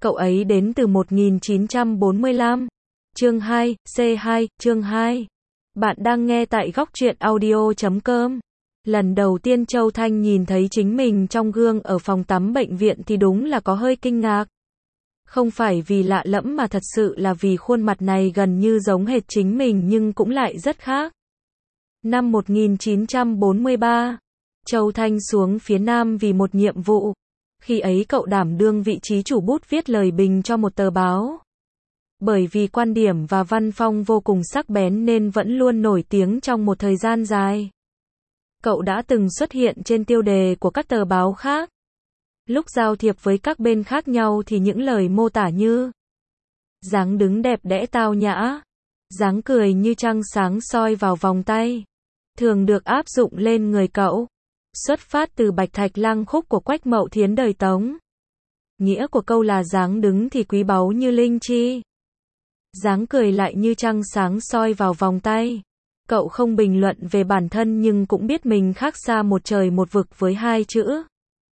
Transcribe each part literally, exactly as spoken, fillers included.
Cậu ấy đến từ một nghìn chín trăm bốn mươi lăm. Chương hai, C hai, chương hai. Bạn đang nghe tại góc truyện audio chấm com. Lần đầu tiên Châu Thanh nhìn thấy chính mình trong gương ở phòng tắm bệnh viện thì đúng là có hơi kinh ngạc. Không phải vì lạ lẫm mà thật sự là vì khuôn mặt này gần như giống hệt chính mình nhưng cũng lại rất khác. Năm một nghìn chín trăm bốn mươi ba, Châu Thanh xuống phía Nam vì một nhiệm vụ. Khi ấy cậu đảm đương vị trí chủ bút viết lời bình cho một tờ báo. Bởi vì quan điểm và văn phong vô cùng sắc bén nên vẫn luôn nổi tiếng trong một thời gian dài. Cậu đã từng xuất hiện trên tiêu đề của các tờ báo khác. Lúc giao thiệp với các bên khác nhau thì những lời mô tả như dáng đứng đẹp đẽ tao nhã, dáng cười như trăng sáng soi vào vòng tay, thường được áp dụng lên người cậu. Xuất phát từ Bạch Thạch Lang Khúc của Quách Mậu Thiến đời Tống. Nghĩa của câu là dáng đứng thì quý báu như linh chi, dáng cười lại như trăng sáng soi vào vòng tay. Cậu không bình luận về bản thân nhưng cũng biết mình khác xa một trời một vực với hai chữ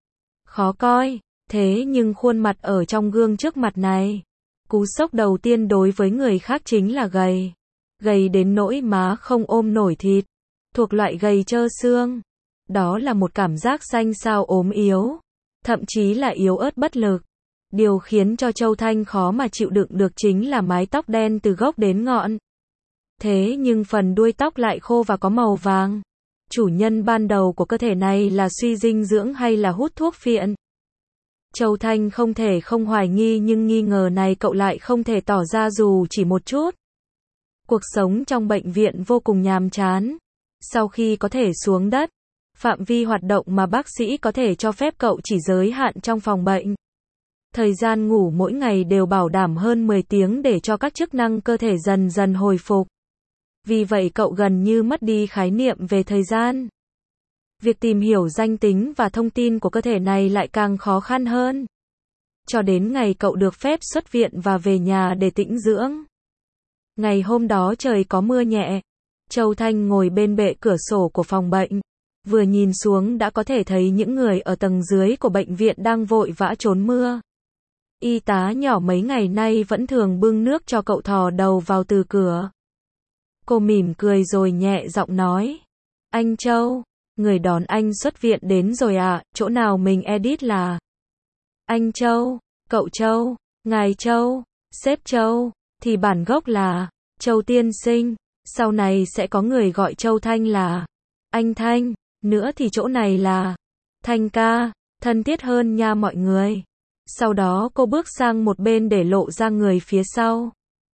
khó coi. Thế nhưng khuôn mặt ở trong gương trước mặt này, cú sốc đầu tiên đối với người khác chính là gầy. Gầy đến nỗi má không ôm nổi thịt, thuộc loại gầy trơ xương. Đó là một cảm giác xanh xao ốm yếu, thậm chí là yếu ớt bất lực. Điều khiến cho Châu Thanh khó mà chịu đựng được chính là mái tóc đen từ gốc đến ngọn. Thế nhưng phần đuôi tóc lại khô và có màu vàng. Chủ nhân ban đầu của cơ thể này là suy dinh dưỡng hay là hút thuốc phiện? Châu Thanh không thể không hoài nghi nhưng nghi ngờ này cậu lại không thể tỏ ra dù chỉ một chút. Cuộc sống trong bệnh viện vô cùng nhàm chán. Sau khi có thể xuống đất, phạm vi hoạt động mà bác sĩ có thể cho phép cậu chỉ giới hạn trong phòng bệnh. Thời gian ngủ mỗi ngày đều bảo đảm hơn mười tiếng để cho các chức năng cơ thể dần dần hồi phục. Vì vậy cậu gần như mất đi khái niệm về thời gian. Việc tìm hiểu danh tính và thông tin của cơ thể này lại càng khó khăn hơn. Cho đến ngày cậu được phép xuất viện và về nhà để tĩnh dưỡng. Ngày hôm đó trời có mưa nhẹ. Châu Thanh ngồi bên bệ cửa sổ của phòng bệnh. Vừa nhìn xuống đã có thể thấy những người ở tầng dưới của bệnh viện đang vội vã trốn mưa. Y tá nhỏ mấy ngày nay vẫn thường bưng nước cho cậu thò đầu vào từ cửa. Cô mỉm cười rồi nhẹ giọng nói. Anh Châu, người đón anh xuất viện đến rồi à, chỗ nào mình edit là? Anh Châu, cậu Châu, ngài Châu, sếp Châu, thì bản gốc là Châu tiên sinh, sau này sẽ có người gọi Châu Thanh là anh Thanh, nữa thì chỗ này là Thanh ca, thân thiết hơn nha mọi người. Sau đó cô bước sang một bên để lộ ra người phía sau.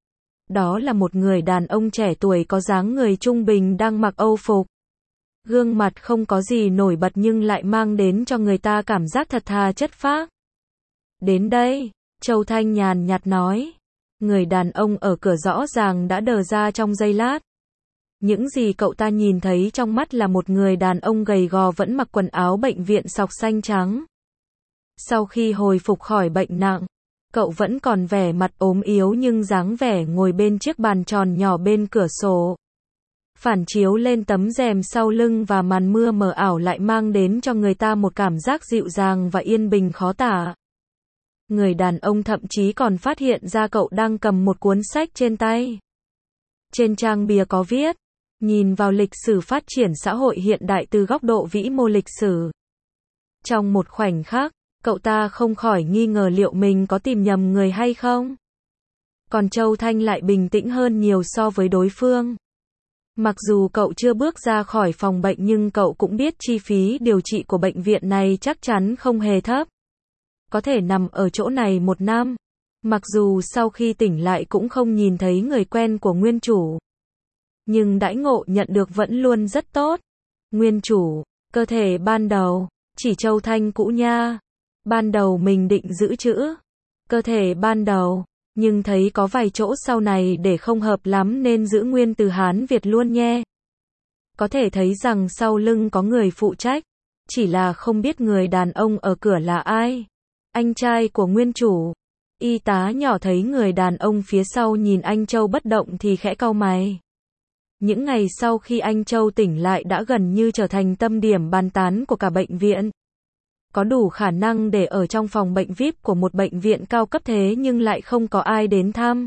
Đó là một người đàn ông trẻ tuổi có dáng người trung bình đang mặc âu phục. Gương mặt không có gì nổi bật nhưng lại mang đến cho người ta cảm giác thật thà chất phác. Đến đây, Châu Thanh nhàn nhạt nói. Người đàn ông ở cửa rõ ràng đã đờ ra trong giây lát. Những gì cậu ta nhìn thấy trong mắt là một người đàn ông gầy gò vẫn mặc quần áo bệnh viện sọc xanh trắng. Sau khi hồi phục khỏi bệnh nặng, cậu vẫn còn vẻ mặt ốm yếu nhưng dáng vẻ ngồi bên chiếc bàn tròn nhỏ bên cửa sổ. Phản chiếu lên tấm rèm sau lưng và màn mưa mờ ảo lại mang đến cho người ta một cảm giác dịu dàng và yên bình khó tả. Người đàn ông thậm chí còn phát hiện ra cậu đang cầm một cuốn sách trên tay. Trên trang bìa có viết, nhìn vào lịch sử phát triển xã hội hiện đại từ góc độ vĩ mô lịch sử. Trong một khoảnh khắc, cậu ta không khỏi nghi ngờ liệu mình có tìm nhầm người hay không. Còn Châu Thanh lại bình tĩnh hơn nhiều so với đối phương. Mặc dù cậu chưa bước ra khỏi phòng bệnh nhưng cậu cũng biết chi phí điều trị của bệnh viện này chắc chắn không hề thấp. Có thể nằm ở chỗ này một năm. Mặc dù sau khi tỉnh lại cũng không nhìn thấy người quen của nguyên chủ. Nhưng đãi ngộ nhận được vẫn luôn rất tốt. Nguyên chủ, cơ thể ban đầu, chỉ Châu Thanh cũ nha. Ban đầu mình định giữ chữ cơ thể ban đầu, nhưng thấy có vài chỗ sau này để không hợp lắm nên giữ nguyên từ Hán Việt luôn nhé. Có thể thấy rằng sau lưng có người phụ trách, chỉ là không biết người đàn ông ở cửa là ai. Anh trai của nguyên chủ. Y tá nhỏ thấy người đàn ông phía sau nhìn anh Châu bất động thì khẽ cau mày. Những ngày sau khi anh Châu tỉnh lại đã gần như trở thành tâm điểm bàn tán của cả bệnh viện. có đủ khả năng để ở trong phòng bệnh vi ai pi của một bệnh viện cao cấp thế nhưng lại không có ai đến thăm.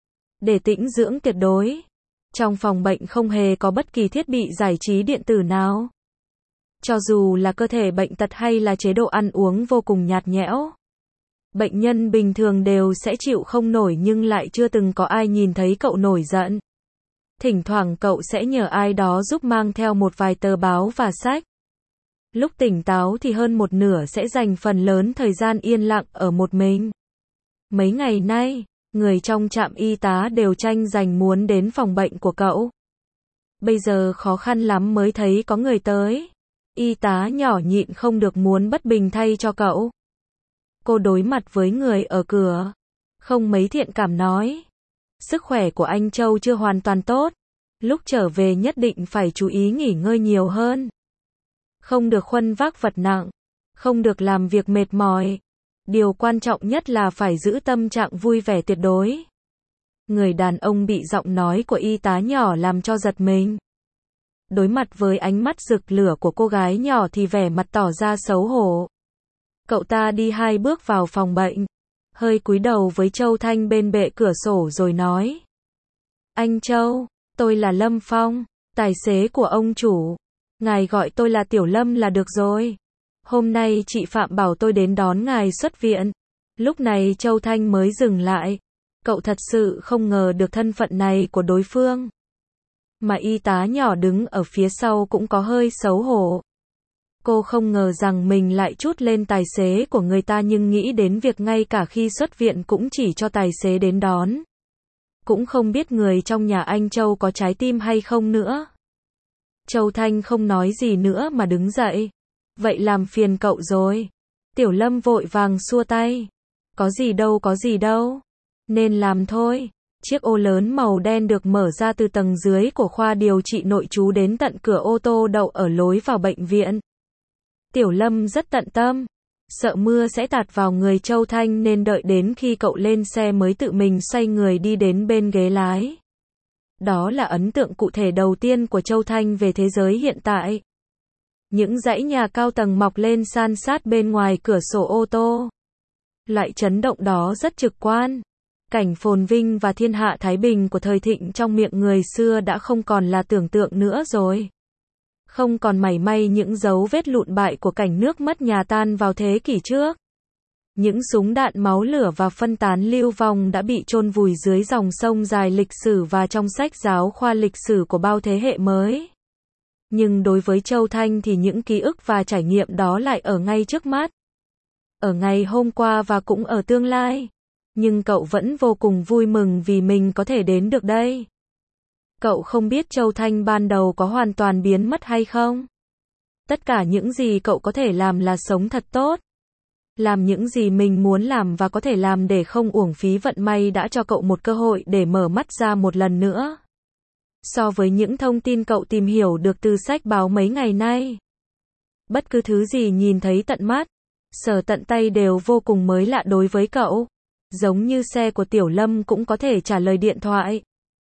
Để tĩnh dưỡng tuyệt đối. Trong phòng bệnh không hề có bất kỳ thiết bị giải trí điện tử nào. Cho dù là cơ thể bệnh tật hay là chế độ ăn uống vô cùng nhạt nhẽo. Bệnh nhân bình thường đều sẽ chịu không nổi nhưng lại chưa từng có ai nhìn thấy cậu nổi giận. Thỉnh thoảng cậu sẽ nhờ ai đó giúp mang theo một vài tờ báo và sách. Lúc tỉnh táo thì hơn một nửa sẽ dành phần lớn thời gian yên lặng ở một mình. Mấy ngày nay, người trong trạm y tá đều tranh giành muốn đến phòng bệnh của cậu. Bây giờ khó khăn lắm mới thấy có người tới. Y tá nhỏ nhịn không được muốn bất bình thay cho cậu. Cô đối mặt với người ở cửa. Không mấy thiện cảm nói. Sức khỏe của anh Châu chưa hoàn toàn tốt. Lúc trở về nhất định phải chú ý nghỉ ngơi nhiều hơn. Không được khuân vác vật nặng. Không được làm việc mệt mỏi. Điều quan trọng nhất là phải giữ tâm trạng vui vẻ tuyệt đối. Người đàn ông bị giọng nói của y tá nhỏ làm cho giật mình. Đối mặt với ánh mắt rực lửa của cô gái nhỏ thì vẻ mặt tỏ ra xấu hổ. Cậu ta đi hai bước vào phòng bệnh. Hơi cúi đầu với Châu Thanh bên bệ cửa sổ rồi nói. Anh Châu, tôi là Lâm Phong, tài xế của ông chủ. Ngài gọi tôi là Tiểu Lâm là được rồi. Hôm nay chị Phạm bảo tôi đến đón ngài xuất viện. Lúc này Châu Thanh mới dừng lại. Cậu thật sự không ngờ được thân phận này của đối phương. Mà y tá nhỏ đứng ở phía sau cũng có hơi xấu hổ. Cô không ngờ rằng mình lại trút lên tài xế của người ta nhưng nghĩ đến việc ngay cả khi xuất viện cũng chỉ cho tài xế đến đón. Cũng không biết người trong nhà anh Châu có trái tim hay không nữa. Châu Thanh không nói gì nữa mà đứng dậy. Vậy làm phiền cậu rồi. Tiểu Lâm vội vàng xua tay. Có gì đâu có gì đâu. Nên làm thôi. Chiếc ô lớn màu đen được mở ra từ tầng dưới của khoa điều trị nội trú đến tận cửa ô tô đậu ở lối vào bệnh viện. Tiểu Lâm rất tận tâm. Sợ mưa sẽ tạt vào người Châu Thanh nên đợi đến khi cậu lên xe mới tự mình xoay người đi đến bên ghế lái. Đó là ấn tượng cụ thể đầu tiên của Châu Thanh về thế giới hiện tại. Những dãy nhà cao tầng mọc lên san sát bên ngoài cửa sổ ô tô. Loại chấn động đó rất trực quan. Cảnh phồn vinh và thiên hạ thái bình của thời thịnh trong miệng người xưa đã không còn là tưởng tượng nữa rồi. Không còn mảy may những dấu vết lụn bại của cảnh nước mất nhà tan vào thế kỷ trước. Những súng đạn máu lửa và phân tán lưu vong đã bị chôn vùi dưới dòng sông dài lịch sử và trong sách giáo khoa lịch sử của bao thế hệ mới. Nhưng đối với Châu Thanh thì những ký ức và trải nghiệm đó lại ở ngay trước mắt. Ở ngày hôm qua và cũng ở tương lai. Nhưng cậu vẫn vô cùng vui mừng vì mình có thể đến được đây. Cậu không biết Châu Thanh ban đầu có hoàn toàn biến mất hay không. Tất cả những gì cậu có thể làm là sống thật tốt. Làm những gì mình muốn làm và có thể làm để không uổng phí vận may đã cho cậu một cơ hội để mở mắt ra một lần nữa. So với những thông tin cậu tìm hiểu được từ sách báo mấy ngày nay. Bất cứ thứ gì nhìn thấy tận mắt, sờ tận tay đều vô cùng mới lạ đối với cậu. Giống như xe của Tiểu Lâm cũng có thể trả lời điện thoại.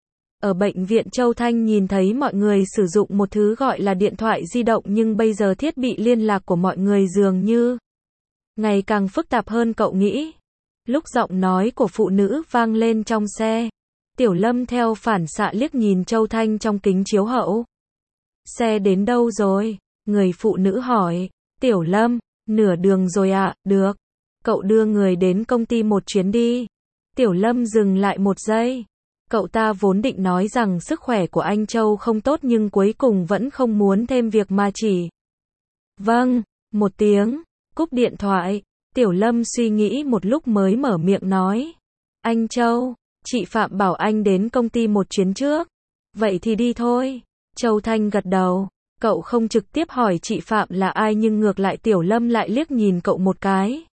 Ở bệnh viện Châu Thanh nhìn thấy mọi người sử dụng một thứ gọi là điện thoại di động nhưng bây giờ thiết bị liên lạc của mọi người dường như ngày càng phức tạp hơn cậu nghĩ. Lúc giọng nói của phụ nữ vang lên trong xe, Tiểu Lâm theo phản xạ liếc nhìn Châu Thanh trong kính chiếu hậu. Xe đến đâu rồi? Người phụ nữ hỏi. Tiểu Lâm, nửa đường rồi ạ, à, được. Cậu đưa người đến công ty một chuyến đi. Tiểu Lâm dừng lại một giây. Cậu ta vốn định nói rằng sức khỏe của anh Châu không tốt nhưng cuối cùng vẫn không muốn thêm việc mà chỉ. Vâng, một tiếng, cúp điện thoại. Tiểu Lâm suy nghĩ một lúc mới mở miệng nói. Anh Châu, chị Phạm bảo anh đến công ty một chuyến trước. Vậy thì đi thôi. Châu Thanh gật đầu. Cậu không trực tiếp hỏi chị Phạm là ai nhưng ngược lại Tiểu Lâm lại liếc nhìn cậu một cái.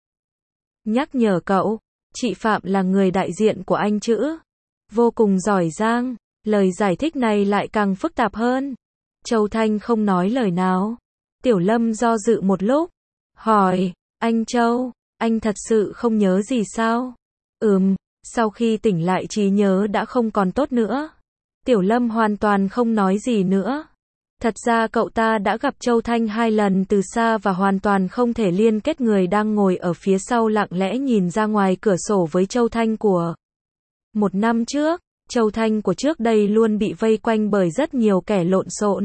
Nhắc nhở cậu, chị Phạm là người đại diện của anh chữ. Vô cùng giỏi giang. Lời giải thích này lại càng phức tạp hơn. Châu Thanh không nói lời nào. Tiểu Lâm do dự một lúc. Hỏi, anh Châu, anh thật sự không nhớ gì sao? Ừm, sau khi tỉnh lại trí nhớ đã không còn tốt nữa. Tiểu Lâm hoàn toàn không nói gì nữa. Thật ra cậu ta đã gặp Châu Thanh hai lần từ xa và hoàn toàn không thể liên kết người đang ngồi ở phía sau lặng lẽ nhìn ra ngoài cửa sổ với Châu Thanh của một năm trước. Châu Thanh của trước đây luôn bị vây quanh bởi rất nhiều kẻ lộn xộn.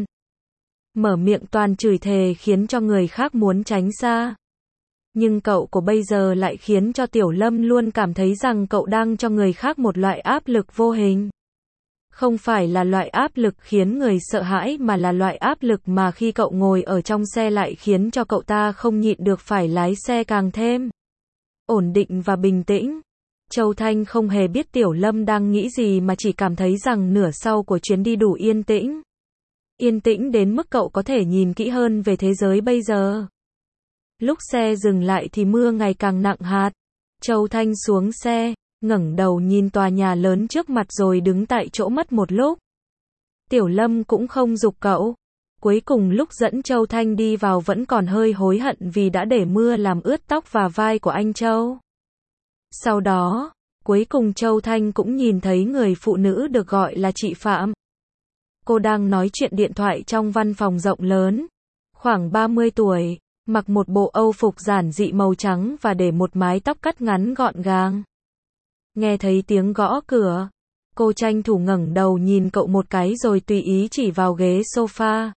Mở miệng toàn chửi thề khiến cho người khác muốn tránh xa. Nhưng cậu của bây giờ lại khiến cho Tiểu Lâm luôn cảm thấy rằng cậu đang cho người khác một loại áp lực vô hình. Không phải là loại áp lực khiến người sợ hãi mà là loại áp lực mà khi cậu ngồi ở trong xe lại khiến cho cậu ta không nhịn được phải lái xe càng thêm ổn định và bình tĩnh. Châu Thanh không hề biết Tiểu Lâm đang nghĩ gì mà chỉ cảm thấy rằng nửa sau của chuyến đi đủ yên tĩnh. Yên tĩnh đến mức cậu có thể nhìn kỹ hơn về thế giới bây giờ. Lúc xe dừng lại thì mưa ngày càng nặng hạt. Châu Thanh xuống xe, ngẩng đầu nhìn tòa nhà lớn trước mặt rồi đứng tại chỗ mất một lúc. Tiểu Lâm cũng không giục cậu. Cuối cùng lúc dẫn Châu Thanh đi vào vẫn còn hơi hối hận vì đã để mưa làm ướt tóc và vai của anh Châu. Sau đó, cuối cùng Châu Thanh cũng nhìn thấy người phụ nữ được gọi là chị Phạm. Cô đang nói chuyện điện thoại trong văn phòng rộng lớn. Khoảng ba mươi tuổi, mặc một bộ âu phục giản dị màu trắng và để một mái tóc cắt ngắn gọn gàng. Nghe thấy tiếng gõ cửa, cô tranh thủ ngẩng đầu nhìn cậu một cái rồi tùy ý chỉ vào ghế sofa.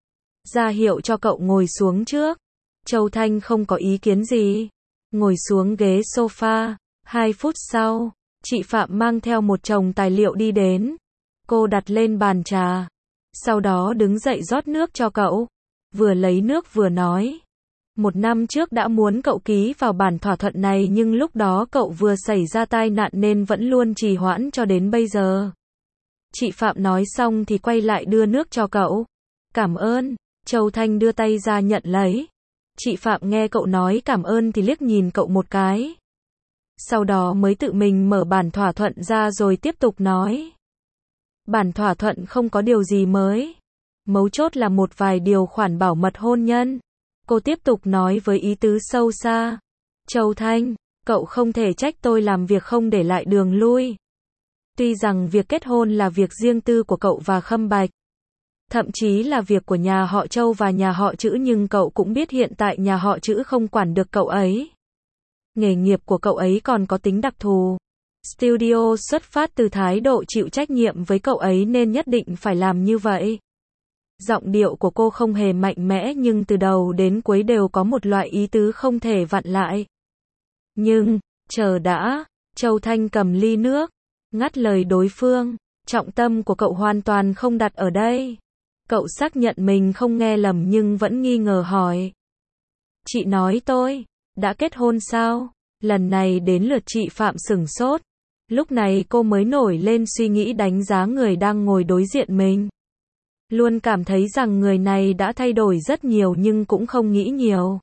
Ra hiệu cho cậu ngồi xuống trước. Châu Thanh không có ý kiến gì. Ngồi xuống ghế sofa. Hai phút sau, chị Phạm mang theo một chồng tài liệu đi đến. Cô đặt lên bàn trà. Sau đó đứng dậy rót nước cho cậu. Vừa lấy nước vừa nói. Một năm trước đã muốn cậu ký vào bản thỏa thuận này nhưng lúc đó cậu vừa xảy ra tai nạn nên vẫn luôn trì hoãn cho đến bây giờ. Chị Phạm nói xong thì quay lại đưa nước cho cậu. Cảm ơn. Châu Thanh đưa tay ra nhận lấy. Chị Phạm nghe cậu nói cảm ơn thì liếc nhìn cậu một cái. Sau đó mới tự mình mở bản thỏa thuận ra rồi tiếp tục nói. Bản thỏa thuận không có điều gì mới. Mấu chốt là một vài điều khoản bảo mật hôn nhân. Cô tiếp tục nói với ý tứ sâu xa. Châu Thanh, cậu không thể trách tôi làm việc không để lại đường lui. Tuy rằng việc kết hôn là việc riêng tư của cậu và Khâm Bạch. Thậm chí là việc của nhà họ Châu và nhà họ Trữ nhưng cậu cũng biết hiện tại nhà họ Trữ không quản được cậu ấy. Nghề nghiệp của cậu ấy còn có tính đặc thù. Studio xuất phát từ thái độ chịu trách nhiệm với cậu ấy nên nhất định phải làm như vậy. Giọng điệu của cô không hề mạnh mẽ nhưng từ đầu đến cuối đều có một loại ý tứ không thể vặn lại. Nhưng, chờ đã, Châu Thanh cầm ly nước, ngắt lời đối phương, trọng tâm của cậu hoàn toàn không đặt ở đây. Cậu xác nhận mình không nghe lầm nhưng vẫn nghi ngờ hỏi. Chị nói tôi, đã kết hôn sao? Lần này đến lượt chị Phạm sửng sốt. Lúc này cô mới nổi lên suy nghĩ đánh giá người đang ngồi đối diện mình. Luôn cảm thấy rằng người này đã thay đổi rất nhiều nhưng cũng không nghĩ nhiều.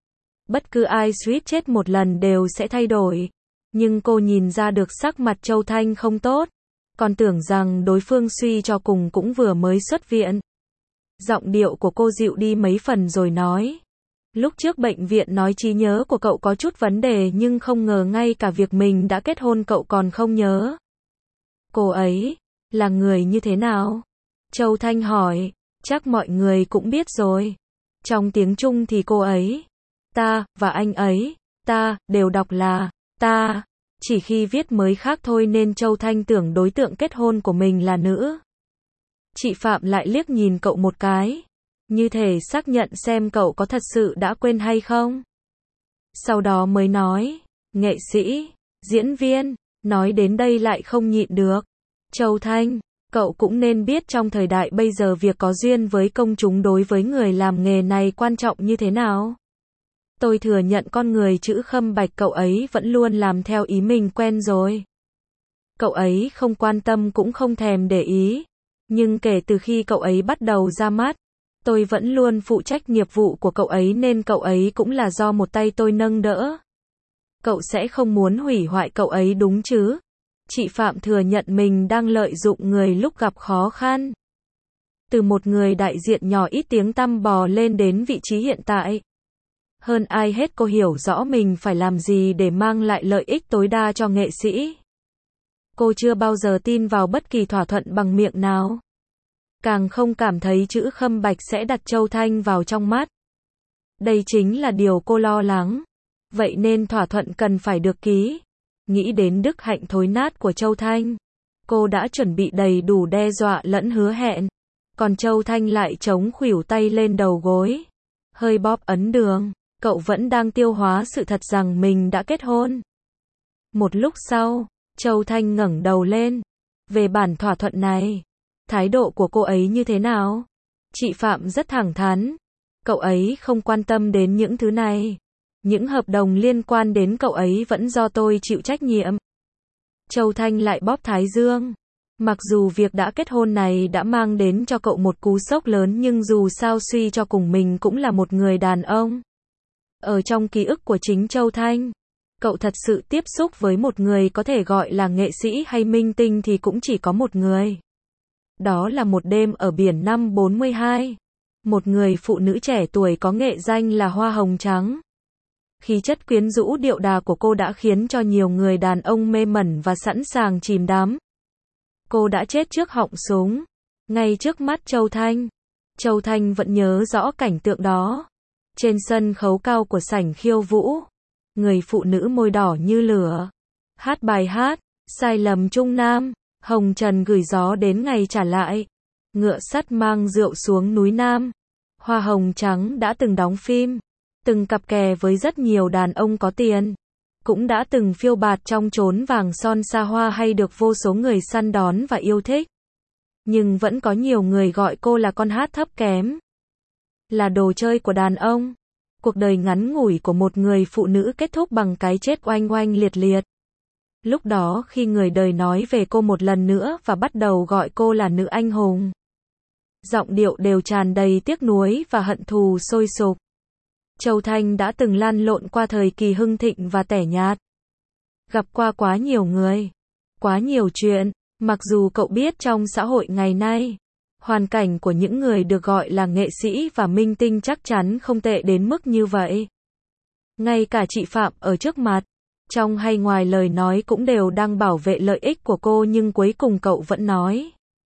Bất cứ ai suýt chết một lần đều sẽ thay đổi. Nhưng cô nhìn ra được sắc mặt Châu Thanh không tốt. Còn tưởng rằng đối phương suy cho cùng cũng vừa mới xuất viện. Giọng điệu của cô dịu đi mấy phần rồi nói. Lúc trước bệnh viện nói trí nhớ của cậu có chút vấn đề nhưng không ngờ ngay cả việc mình đã kết hôn cậu còn không nhớ. Cô ấy, là người như thế nào? Châu Thanh hỏi, chắc mọi người cũng biết rồi. Trong tiếng Trung thì cô ấy, ta, và anh ấy, ta, đều đọc là, ta. Chỉ khi viết mới khác thôi nên Châu Thanh tưởng đối tượng kết hôn của mình là nữ. Chị Phạm lại liếc nhìn cậu một cái. Như thể xác nhận xem cậu có thật sự đã quên hay không. Sau đó mới nói, nghệ sĩ, diễn viên, nói đến đây lại không nhịn được. Châu Thanh, cậu cũng nên biết trong thời đại bây giờ việc có duyên với công chúng đối với người làm nghề này quan trọng như thế nào. Tôi thừa nhận con người chữ Khâm Bạch cậu ấy vẫn luôn làm theo ý mình quen rồi. Cậu ấy không quan tâm cũng không thèm để ý. Nhưng kể từ khi cậu ấy bắt đầu ra mắt, tôi vẫn luôn phụ trách nghiệp vụ của cậu ấy nên cậu ấy cũng là do một tay tôi nâng đỡ. Cậu sẽ không muốn hủy hoại cậu ấy đúng chứ? Chị Phạm thừa nhận mình đang lợi dụng người lúc gặp khó khăn. Từ một người đại diện nhỏ ít tiếng tăm bò lên đến vị trí hiện tại. Hơn ai hết cô hiểu rõ mình phải làm gì để mang lại lợi ích tối đa cho nghệ sĩ. Cô chưa bao giờ tin vào bất kỳ thỏa thuận bằng miệng nào. càng không cảm thấy chữ Khâm Bạch sẽ đặt Châu Thanh vào trong mắt. Đây chính là điều cô lo lắng. Vậy nên thỏa thuận cần phải được ký. Nghĩ đến đức hạnh thối nát của Châu Thanh, cô đã chuẩn bị đầy đủ đe dọa lẫn hứa hẹn. Còn Châu Thanh lại chống khuỷu tay lên đầu gối, hơi bóp ấn đường. Cậu vẫn đang tiêu hóa sự thật rằng mình đã kết hôn. Một lúc sau, Châu Thanh ngẩng đầu lên. Về bản thỏa thuận này, thái độ của cô ấy như thế nào? Chị Phạm rất thẳng thắn. Cậu ấy không quan tâm đến những thứ này. Những hợp đồng liên quan đến cậu ấy vẫn do tôi chịu trách nhiệm. Châu Thanh lại bóp thái dương. Mặc dù việc đã kết hôn này đã mang đến cho cậu một cú sốc lớn, nhưng dù sao suy cho cùng mình cũng là một người đàn ông. Ở trong ký ức của chính Châu Thanh, cậu thật sự tiếp xúc với một người có thể gọi là nghệ sĩ hay minh tinh thì cũng chỉ có một người. Đó là một đêm ở biển năm bốn mươi hai. Một người phụ nữ trẻ tuổi có nghệ danh là Hoa Hồng Trắng. Khí chất quyến rũ điệu đà của cô đã khiến cho nhiều người đàn ông mê mẩn và sẵn sàng chìm đắm. Cô đã chết trước họng súng, ngay trước mắt Châu Thanh. Châu Thanh vẫn nhớ rõ cảnh tượng đó. Trên sân khấu cao của sảnh khiêu vũ, người phụ nữ môi đỏ như lửa, hát bài hát, sai lầm Trung Nam, hồng trần gửi gió đến ngày trả lại, ngựa sắt mang rượu xuống núi Nam. Hoa Hồng Trắng đã từng đóng phim, từng cặp kè với rất nhiều đàn ông có tiền, cũng đã từng phiêu bạt trong chốn vàng son xa hoa hay được vô số người săn đón và yêu thích. Nhưng vẫn có nhiều người gọi cô là con hát thấp kém, là đồ chơi của đàn ông. Cuộc đời ngắn ngủi của một người phụ nữ kết thúc bằng cái chết oanh oanh liệt liệt. Lúc đó khi người đời nói về cô một lần nữa và bắt đầu gọi cô là nữ anh hùng, giọng điệu đều tràn đầy tiếc nuối và hận thù sôi sục. Châu Thanh đã từng lăn lộn qua thời kỳ hưng thịnh và tẻ nhạt. Gặp qua quá nhiều người, quá nhiều chuyện. Mặc dù cậu biết trong xã hội ngày nay, hoàn cảnh của những người được gọi là nghệ sĩ và minh tinh chắc chắn không tệ đến mức như vậy. Ngay cả chị Phạm ở trước mặt, trong hay ngoài lời nói cũng đều đang bảo vệ lợi ích của cô, nhưng cuối cùng cậu vẫn nói: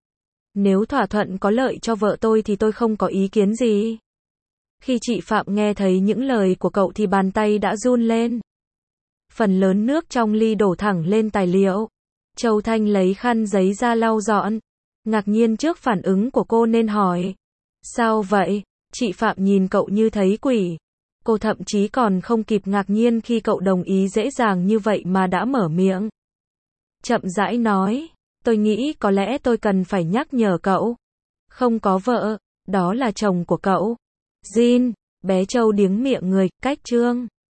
nếu thỏa thuận có lợi cho vợ tôi thì tôi không có ý kiến gì. Khi chị Phạm nghe thấy những lời của cậu thì bàn tay đã run lên. Phần lớn nước trong ly đổ thẳng lên tài liệu. Châu Thanh lấy khăn giấy ra lau dọn. Ngạc nhiên trước phản ứng của cô nên hỏi: sao vậy? Chị Phạm nhìn cậu như thấy quỷ. Cô thậm chí còn không kịp ngạc nhiên khi cậu đồng ý dễ dàng như vậy mà đã mở miệng. Chậm rãi nói: tôi nghĩ có lẽ tôi cần phải nhắc nhở cậu. Không có vợ, đó là chồng của cậu. Jin, bé Châu điếng miệng người, cách chương.